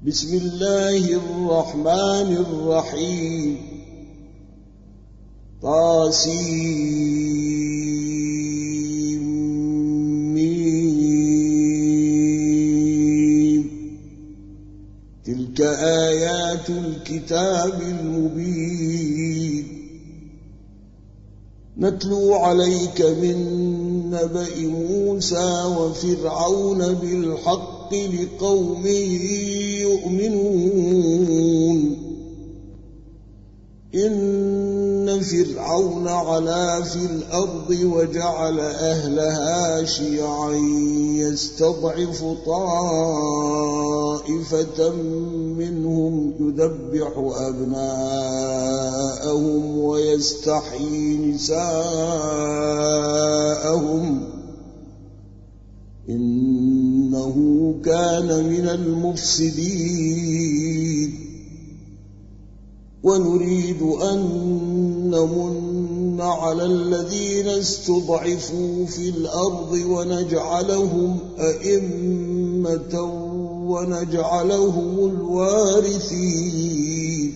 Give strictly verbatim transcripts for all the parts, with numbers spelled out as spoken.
بسم الله الرحمن الرحيم طاسيم تلك آيات الكتاب المبين نتلو عليك من نبأ موسى وفرعون بالحق لقوم يؤمنون إن فرعون علا في الأرض وجعل أهلها شيعا يستضعف طائفة منهم يذبح أبناءهم ويستحيي نساءهم إنه كان من المفسدين ونريد أن نمن على الذين استضعفوا في الأرض ونجعلهم أئمة ونجعلهم الوارثين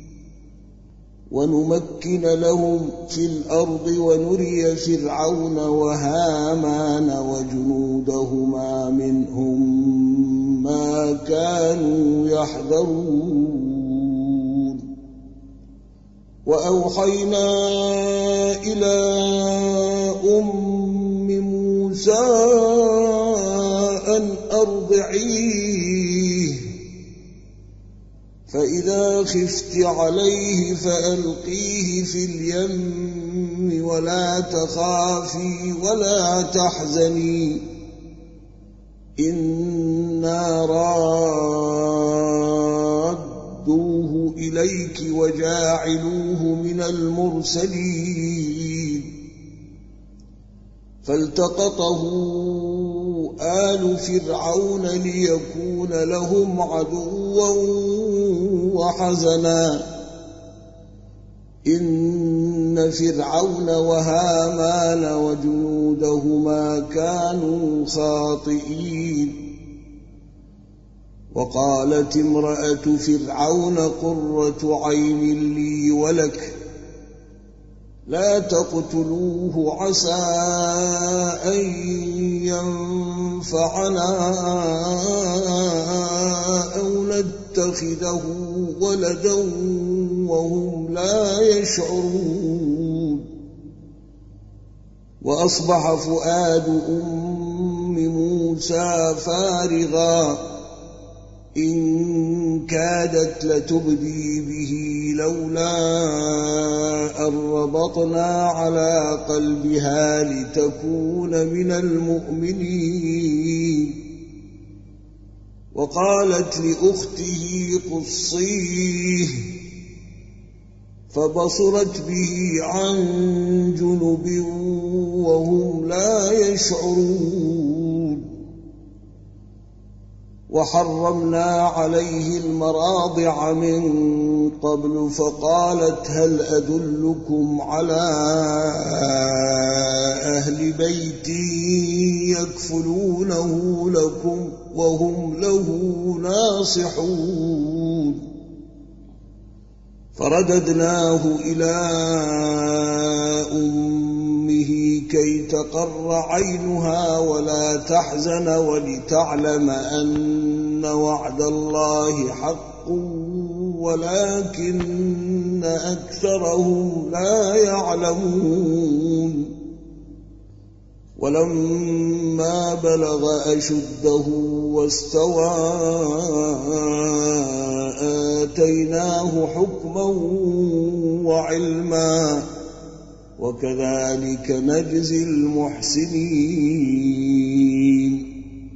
ونمكن لهم في الأرض ونري فرعون وهامان وجنودهما منهم ما كانوا يحذرون وأوحينا إلى أم موسى أن أرضعيه فإذا خفت عليه فألقيه في اليم ولا تخافي ولا تحزني إنا رادوه إليك وجاعلوه من المرسلين فالتقطه آل فرعون ليكون لهم عدوا وحزنا إن فرعون وهامان وجنودهما كانوا خاطئين وقالت امرأة فرعون قرة عين لي ولك لا تقتلوه عسى أن ينفعنا أو نتخذه ولدا وهم لا يشعرون وأصبح فؤاد أم موسى فارغا إن كادت لتبدي به لولا أن ربطنا على قلبها لتكون من المؤمنين وقالت لأخته قصيه فبصرت به عن جنب وهم لا يشعرون وحرمنا عليه المراضع من قبل فقالت هل أدلكم على أهل بيت يكفلونه لكم وهم له ناصحون فرددناه إلى أمه كي تقر عينها ولا تحزن ولتعلم أن وعد الله حق ولكن أكثرهم لا يعلمون ولما بلغ أشده واستوى آتيناه حكما وعلما وكذلك نجزي المحسنين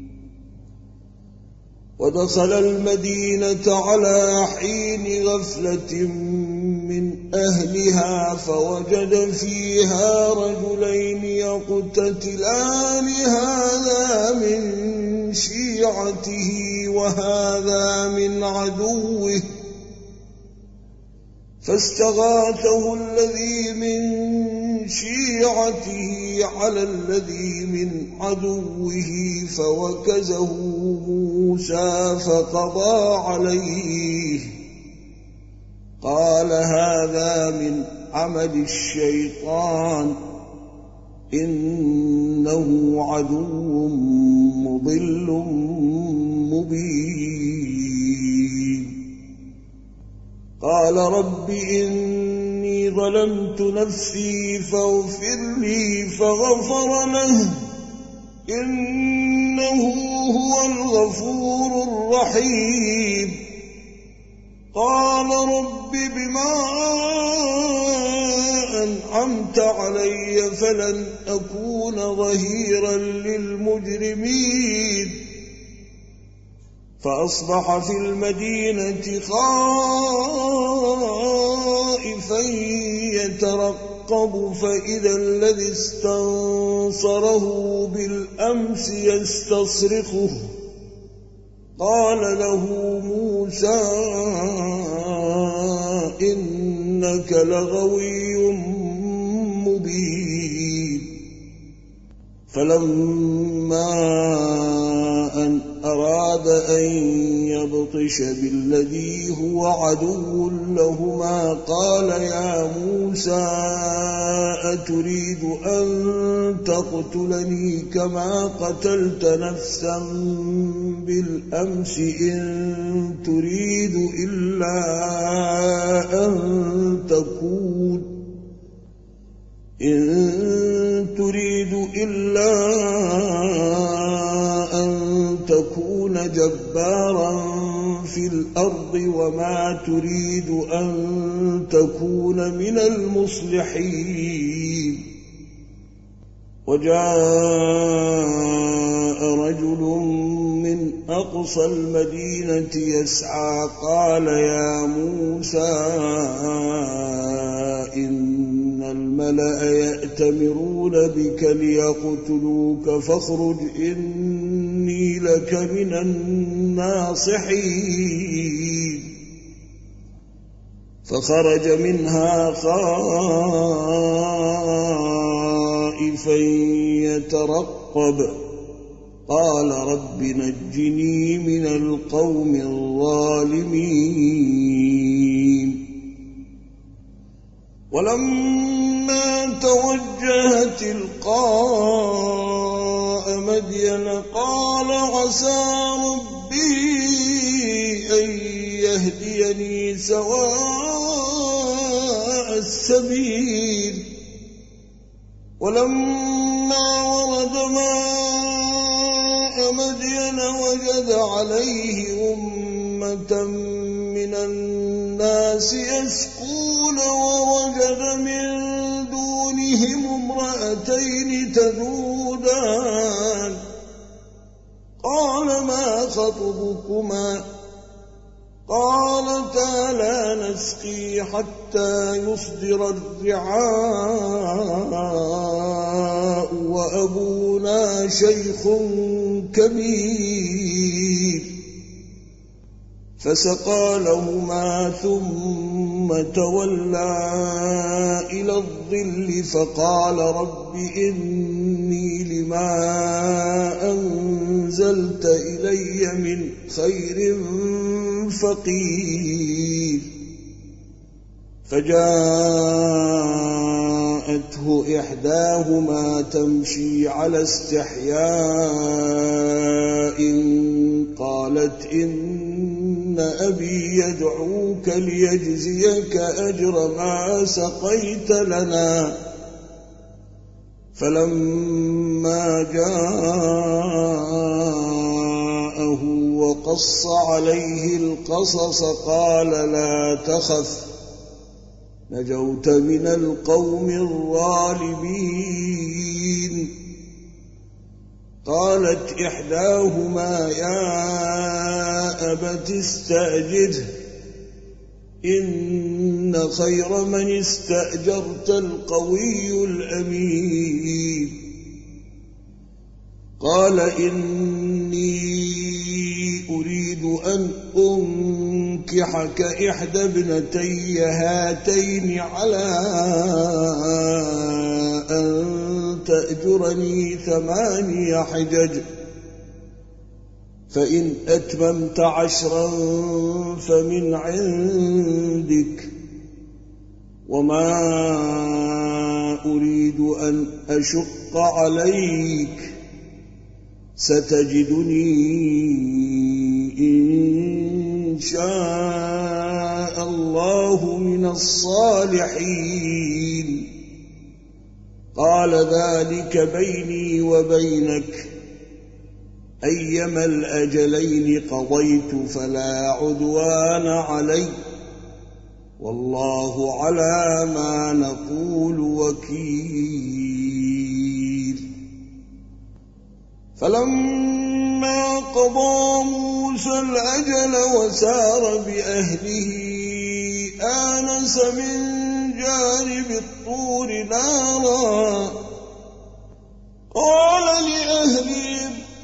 ودخل المدينة على حين غفلة من أهلها فوجد فيها رجلين يقتتلان هذا من شيعته وهذا من عدوه فاستغاثه الذي من شيعته على الذي من عدوه فوكزه موسى فقضى عليه قال هذا من عمل الشيطان إنه عدو مضل مبين قال رب إني ظلمت نفسي فاغفر لي فغفر له إنه هو الغفور الرحيم قال رب بما أنعمت علي فلن أكون ظهيرا للمجرمين فأصبح في المدينة خائفا يترقب فإذا الذي استنصره بالأمس يستصرخه قال له موسى إنك لغوي مبين فلما أن أراد أن يبطش بالذي هو عدو لهما قال يا موسى أتريد أن تقتلني كما قتلت نفسا بالأمس إن تريد إلا أن تكون إن تريد إلا أن تكون جبارا في الأرض وما تريد أن تكون من المصلحين وجاء رجل من أقصى المدينة يسعى قال يا موسى إن الملأ يأتمرون بك ليقتلوك فاخرج إني لك من الناصحين فخرج منها خائفا يترقب قال رب نجني من القوم الظالمين ولما توجه تلقاء مدين قال عسى ربي أن يهديني سواء السبيل ولما ورد ماء مدين وجد عليه أمة من الناس يسقون ووجد من دونهم امرأتين تذودان قال ما خطبكما قالتا لا نسقي حتى يصدر الرعاء وأبونا شيخ كبير فسقى لهما ثم تولى إلى الظل فقال رب إني لما أنزلت إلي من خير فقير فجاءته إحداهما تمشي على استحياء قالت إن أبي يدعوك ليجزيك أجر ما سقيت لنا فلما جاءه وقص عليه القصص قال لا تخف نجوت من القوم الظالمين قالت إحداهما يا أبت استأجره إن خير من استأجرت القوي الأمين قال إني أريد أن أنكحك إحدى ابنتي هاتين على أن تأجرني ثماني حجج فإن أتممت عشرا فمن عندك وما أريد أن أشق عليك ستجدني إن شاء الله من الصالحين قال ذلك بيني وبينك أيما الأجلين قضيت فلا عدوان علي والله على ما نقول وكيل. فلما قضى موسى الأجل وسار بأهله آنس من جانب الطور نارا قال لأهله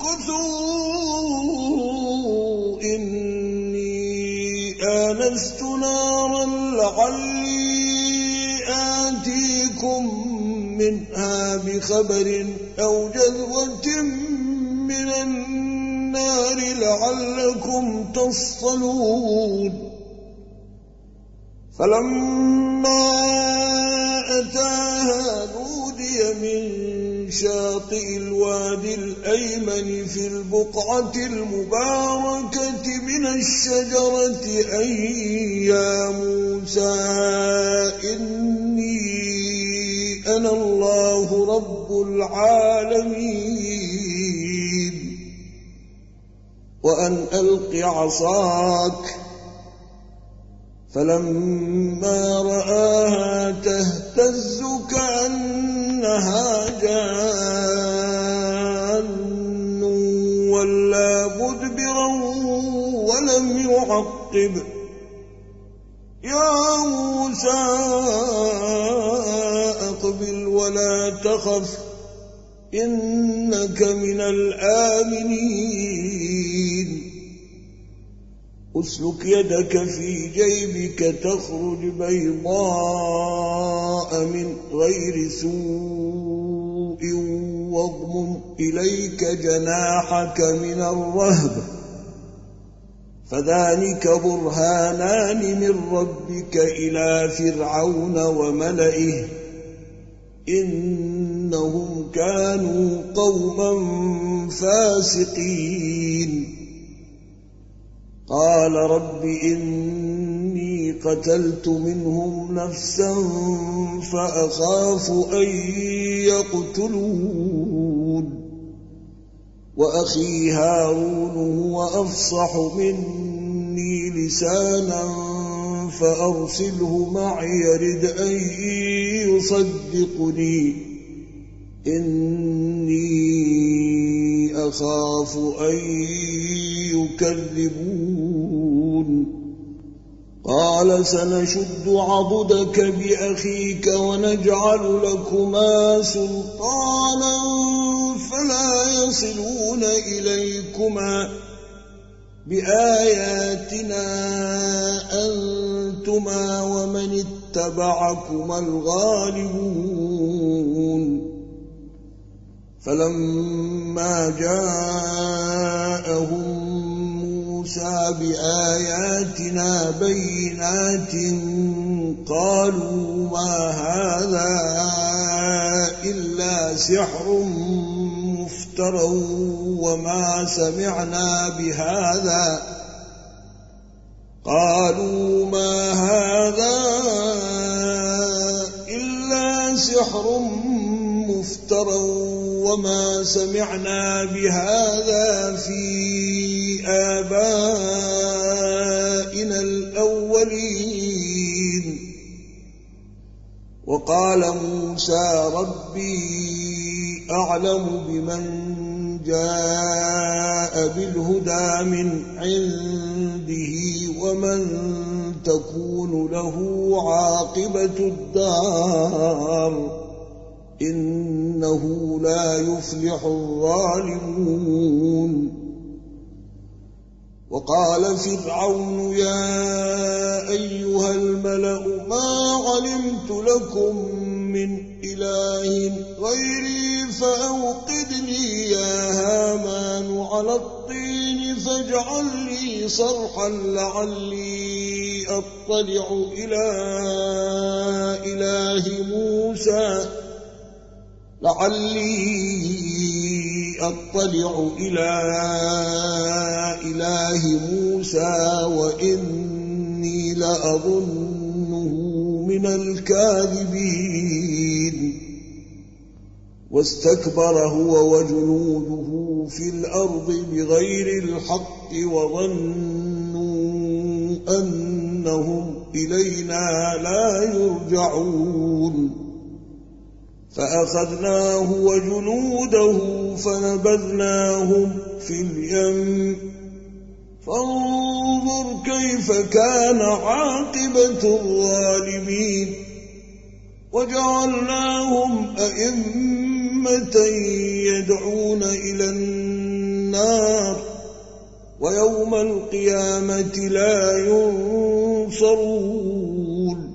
امكثوا إني آنست نارا لعلي آتيكم منها بخبر أو جذوة من النار لعلكم تصطلون. فلما أتاها نودي من شاطئ الوادي الأيمن في البقعة المباركة من الشجرة أن يا موسى إني أنا الله رب العالمين وأن ألق عصاك فلما رآها تهتز كأنها جان ولا مدبرا ولم يعقب يا موسى أقبل ولا تخف إنك من الآمنين أسلك يدك في جيبك تخرج بيضاء من غير سوء واضمم إليك جناحك من الرهب فذلك برهانان من ربك إلى فرعون وملئه إنهم كانوا قوما فاسقين. قال رب إني قتلت منهم نفسا فأخاف أن يقتلون وأخي هارون هو أفصح مني لسانا فأرسله معي يرد أن يصدقني إني أخاف أن يكذبون. قال سنشد عضدك بأخيك ونجعل لكما سلطانا فلا يصلون إليكما بآياتنا أنتما ومن اتبعكما الغالبون. فلما جاءهم موسى بآياتنا بينات قالوا ما هذا إلا سحر مفترى وما سمعنا بهذا قالوا ما هذا إلا سحر مفترى وما سمعنا بهذا في آبائنا الأولين. وقال موسى ربي أعلم بمن جاء بالهدى من عنده ومن تكون له عاقبة الدار إنه لا يفلح الظالمون. وقال فرعون يا أيها الملأ ما علمت لكم من إله غيري فأوقد لي يا هامان على الطين فاجعل لي صرحا لعلي أطلع إلى إله موسى لعلي أطلع إلى إله موسى وإني لأظنه من الكاذبين واستكبر هو وجنوده في الأرض بغير الحق وظنوا أنهم إلينا لا يرجعون فأخذناه وجنوده فنبذناهم في اليم فانظر كيف كان عاقبة الظالمين وجعلناهم أئمة يدعون إلى النار ويوم القيامة لا ينصرون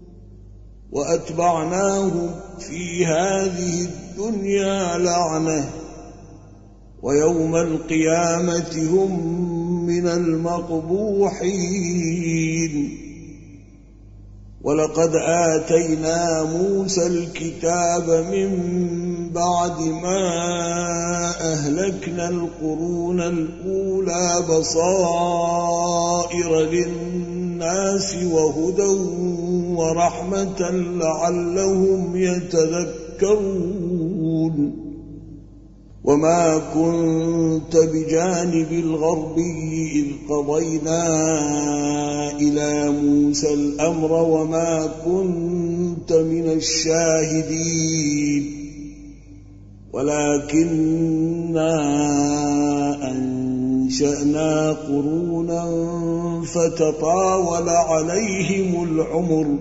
وأتبعناهم في هذه الدنيا لعنة ويوم القيامة هم من المقبوحين ولقد آتينا موسى الكتاب من بعد ما أهلكنا القرون الأولى بصائر للناس وهدى ورحمة لعلهم يتذكرون وما كنت بجانب الغربي إذ قضينا إلى موسى الأمر وما كنت من الشاهدين ولكننا أنشأنا قرونا فتطاول عليهم العمر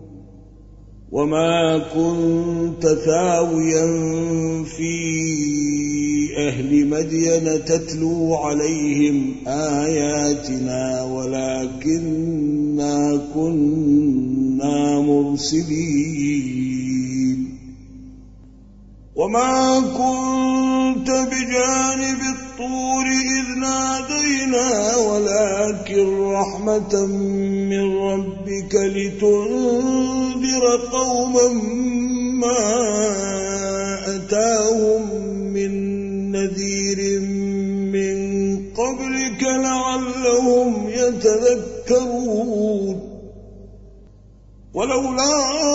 وما كنت ثاويا في أهل مدين تتلو عليهم آياتنا ولكننا كنا مرسلين وما كنت بجانب الطور إذ نادينا ولكن رحمة من ربك لتنذر قوما ما أتاهم من نذير من قبلك لعلهم يتذكرون ولولا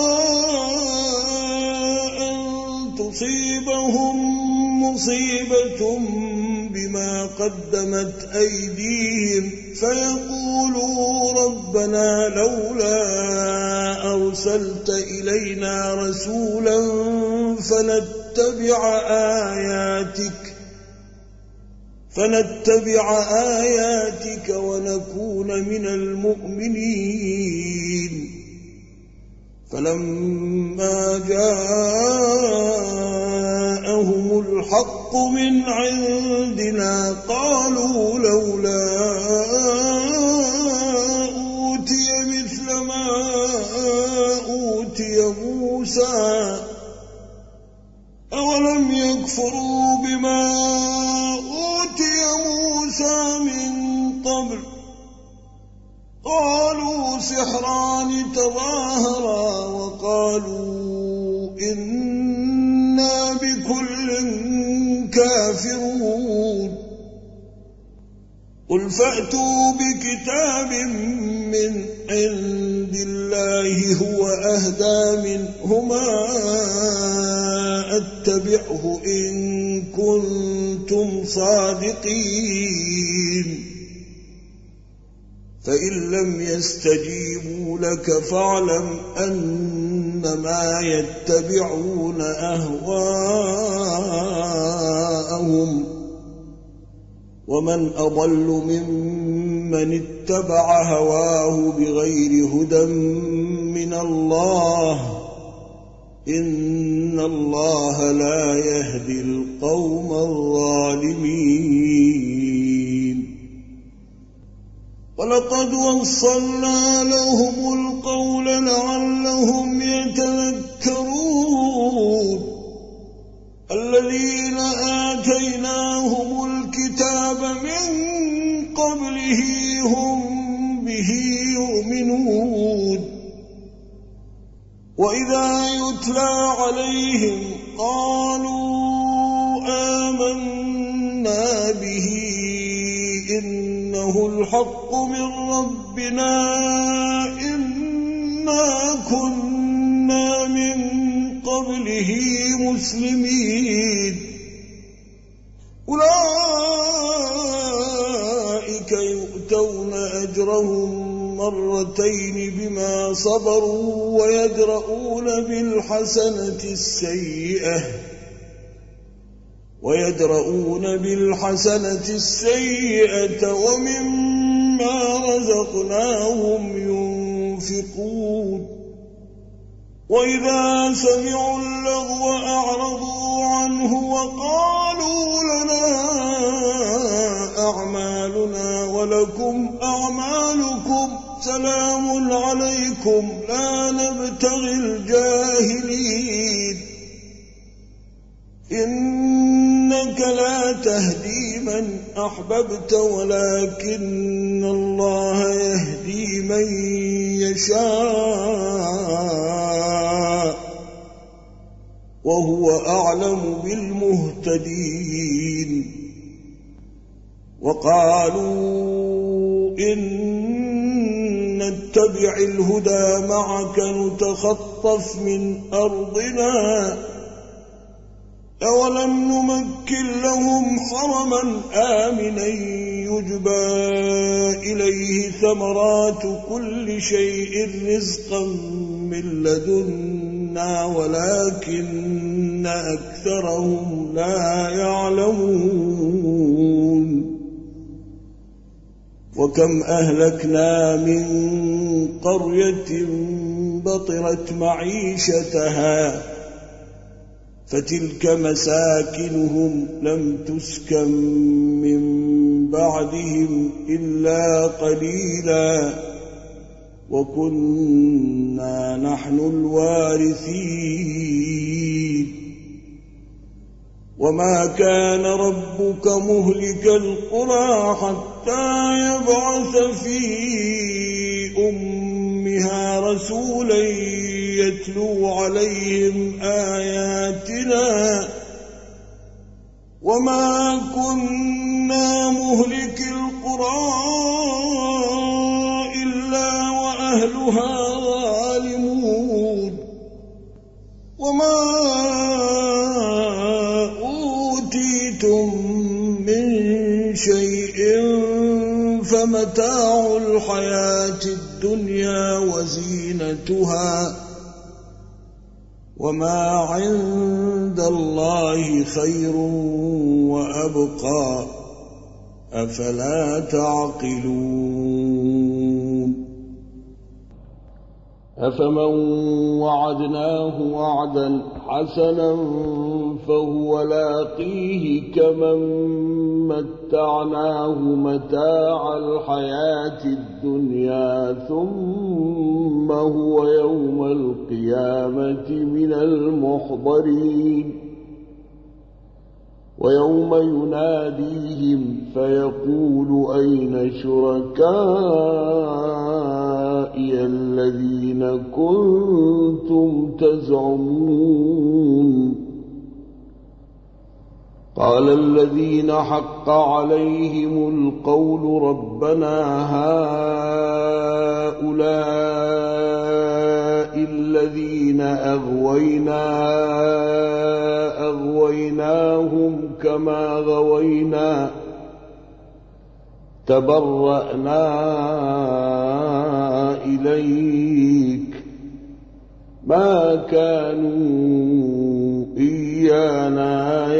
أن تصيبهم مصيبة بما قدمت أيديهم فيقولوا ربنا لولا أرسلت إلينا رسولا فنتبع آياتك فنتبع آياتك ونكون من المؤمنين فلما جاءهم الحق من عندنا قالوا لولا أوتي مثل ما أوتي موسى أولم يكفروا بما أوتي موسى من قبل قالوا سحران تظاهرا وقالوا إنا بكل كافرون قل فأتوا بكتاب من عند الله هو أهدى منهما أتبعه إن كنتم صادقين فإن لم يستجيبوا لك فاعلم أنما يتبعون أهواءهم ومن أضل ممن اتبع هواه بغير هدى من الله إن الله لا يهدي القوم الظالمين ولقد وصلنا لهم القول لعلهم يتذكرون الذين آتيناهم الكتاب من قبله هم به يؤمنون وإذا يتلى عليهم قالوا آمنا به إنه الحق من ربنا إنا كنا من قبله مسلمين أولئك يؤتون أجرهم مرتين بما صبروا ويدرؤون بالحسنة السيئة ويدرؤون بالحسنة السيئة ومما رزقناهم ينفقون وإذا سمعوا اللغو أعرضوا عنه وقالوا لنا أعمالنا ولكم أعمالكم سلام عليكم لا نبتغي الجاهلين إنك لا تهدي من أحببت ولكن الله يهدي من يشاء وهو أعلم بالمهتدين وقالوا إن نتبع الهدى معك نتخطف من أرضنا أولم نمكن لهم حرما آمنا يجبى إليه ثمرات كل شيء رزقا من لدنا ولكن أكثرهم لا يعلمون وكم أهلكنا من قرية بطرت معيشتها فتلك مساكنهم لم تسكن من بعدهم إلا قليلا وكنا نحن الوارثين وما كان ربك مهلك القرى حتى يبعث في أمها رسولا يتلو عليهم آياتنا وما كنا مهلك القرى إلا وأهلها ظالمون وما أوتيتم من شيء فمتاع الحياة الدنيا وزينتها وما عند الله خير وأبقى أفلا تعقلون أفمن وعدناه وعدا حسنا فهو لاقيه كمن متعناه متاع الحياة الدنيا ثم هو يوم القيامة من المحضرين ويوم يناديهم فيقول أين شركائي الذين كنتم تزعمون قال الذين حق عليهم القول ربنا هؤلاء الذين أغوينا أغويناهم كما غوينا تبرأنا إليك ما كانوا إيانا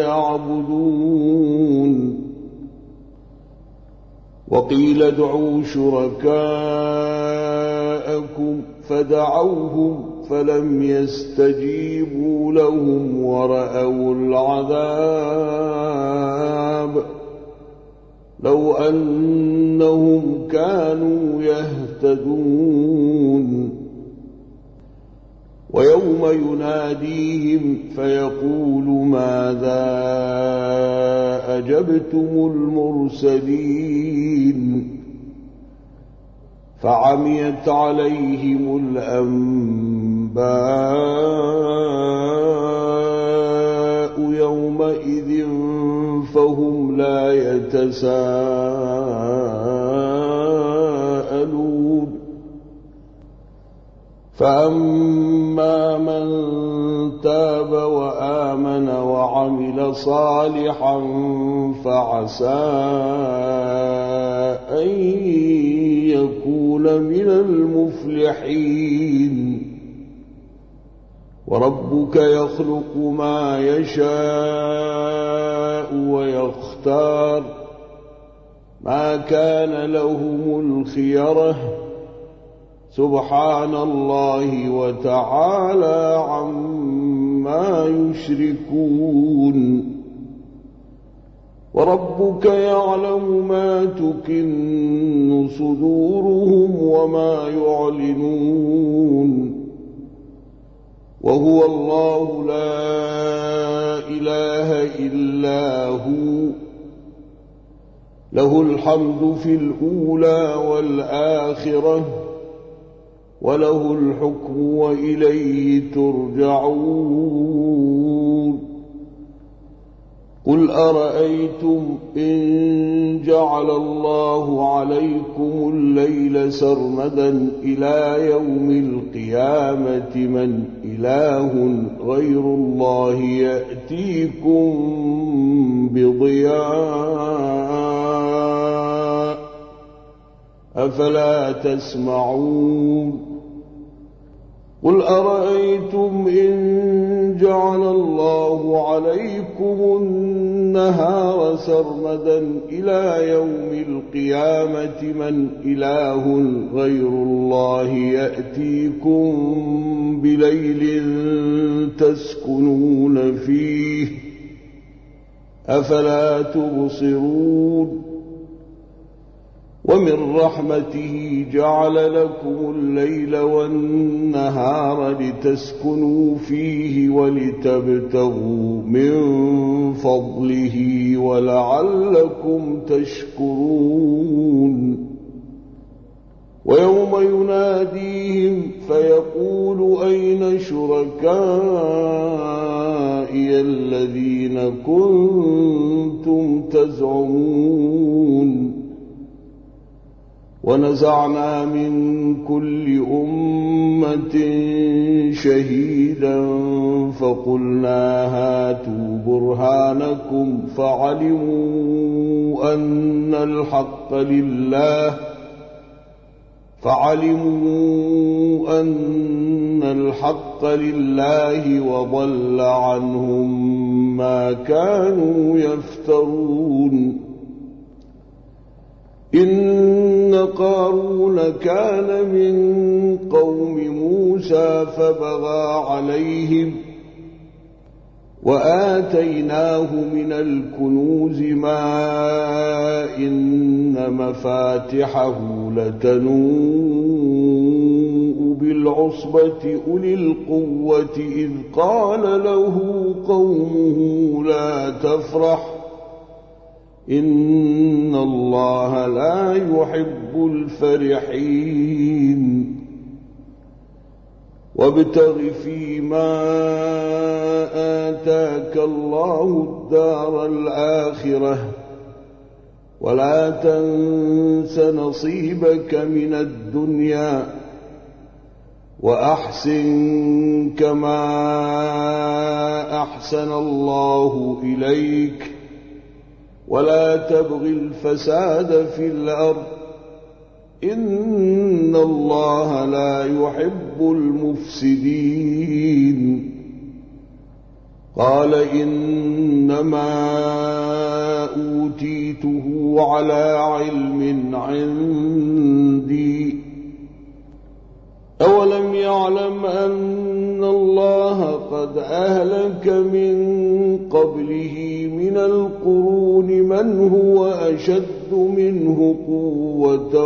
يعبدون وقيل ادعوا شركاءكم فدعوهم فلم يستجيبوا لهم ورأوا العذاب لو أنهم كانوا يهتدون ويوم يناديهم فيقول ماذا أجبتم المرسلين فعميت عليهم الأنباء يومئذ فهم لا يتساءلون فأما من تاب وآمن وعمل صالحا فعسى أن يكون من المفلحين وربك يخلق ما يشاء ويختار ما كان لهم الخيرة سبحان الله وتعالى عما يشركون وربك يعلم ما تكن صدورهم وما يعلنون وهو الله لا إله إلا هو له الحمد في الأولى والآخرة وله الحكم وإليه ترجعون قل أرأيتم إن جعل الله عليكم الليل سرمدا إلى يوم القيامة من إله غير الله يأتيكم بضياء أفلا تسمعون قل أرأيتم إن جعل الله عليكم النهار سرمدا إلى يوم القيامة من إله غير الله يأتيكم بليل تسكنون فيه أفلا تبصرون ومن رحمته جعل لكم الليل والنهار لتسكنوا فيه ولتبتغوا من فضله ولعلكم تشكرون ويوم يناديهم فيقول أين شركائي الذين كنتم تزعمون ونزعنا من كل أمة شهيدا فقلنا هاتوا برهانكم فعلموا أن الحق لله فعلموا أن الحق لله وضل عنهم ما كانوا يفترون إن قارون كان من قوم موسى فبغى عليهم وآتيناه من الكنوز ما إن مفاتحه لتنوء بالعصبة أولي القوة إذ قال له قومه لا تفرح إن الله لا يحب الفرحين وابتغ فيما آتاك الله الدار الآخرة ولا تنس نصيبك من الدنيا وأحسن كما أحسن الله إليك ولا تبغ الفساد في الأرض إن الله لا يحب المفسدين قال إنما أوتيته على علم عندي أولم يعلم أن الله قد أهلك من قبله من القرون من هو أشد أشد منه قوة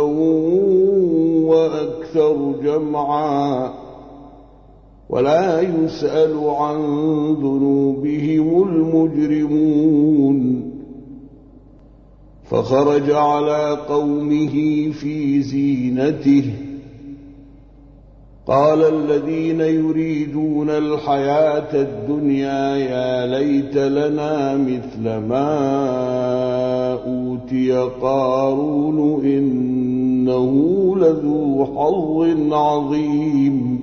وأكثر جمعا ولا يسأل عن ذنوبهم المجرمون فخرج على قومه في زينته قال الذين يريدون الحياة الدنيا يا ليت لنا مثل ما أوتي قارون إنه لذو حظ عظيم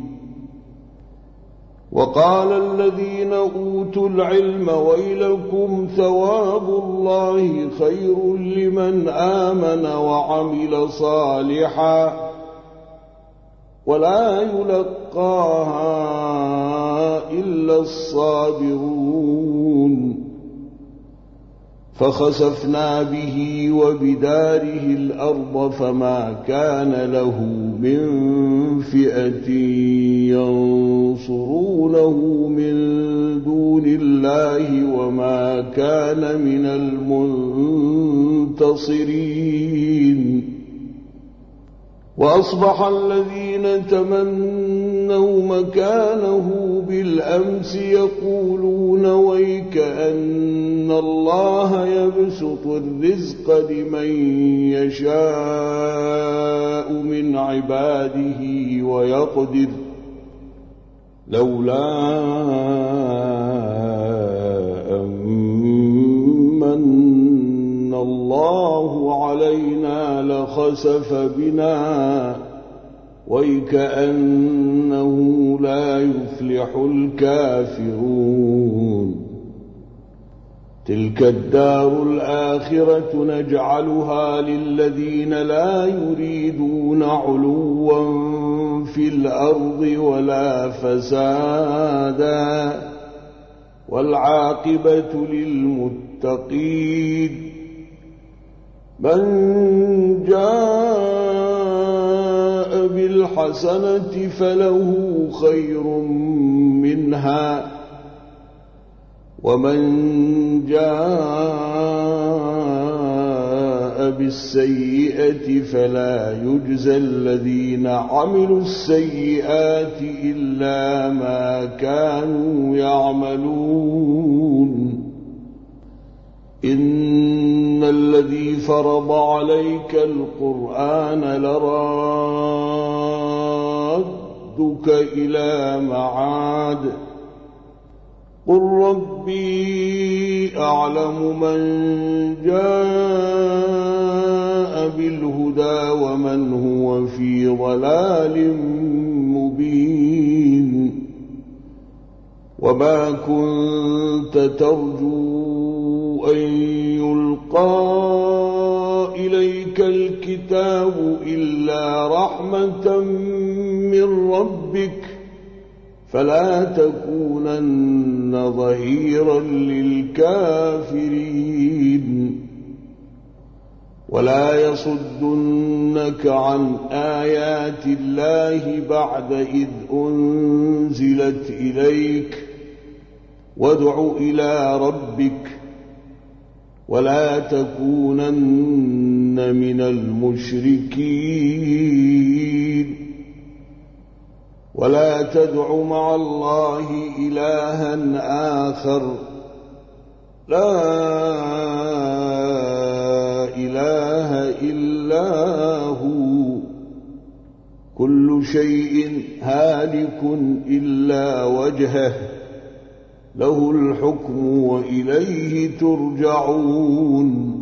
وقال الذين أوتوا العلم ويلكم ثواب الله خير لمن آمن وعمل صالحا ولا يلقاها إلا الصابرون فخسفنا به وبداره الأرض فما كان له من فئة ينصرونه من دون الله وما كان من المنتصرين وأصبح الذين تمنوا مكانه بالأمس يقولون ويك أن الله يبسط الرزق لمن يشاء من عباده ويقدر لولا أمن الله علينا لخسف بنا ويكأنه لا يفلح الكافرون تلك الدار الآخرة نجعلها للذين لا يريدون علوا في الأرض ولا فسادا والعاقبة للمتقين من جاء بالحسنة فله خير منها ومن جاء بالسيئة فلا يجزى الذين عملوا السيئات إلا ما كانوا يعملون إن الذي فرض عليك القرآن لرادك إلى معاد قل ربي أعلم من جاء بالهدى ومن هو في ضلال مبين وما كنت ترجو أن يلقى إليك الكتاب إلا رحمة من ربك فلا تكونن ظهيرا للكافرين ولا يصدنك عن آيات الله بعد إذ أنزلت إليك وادع إلى ربك ولا تكونن من المشركين ولا تدع مع الله إلها آخر لا إله إلا هو كل شيء هالك إلا وجهه له الحكم وإليه ترجعون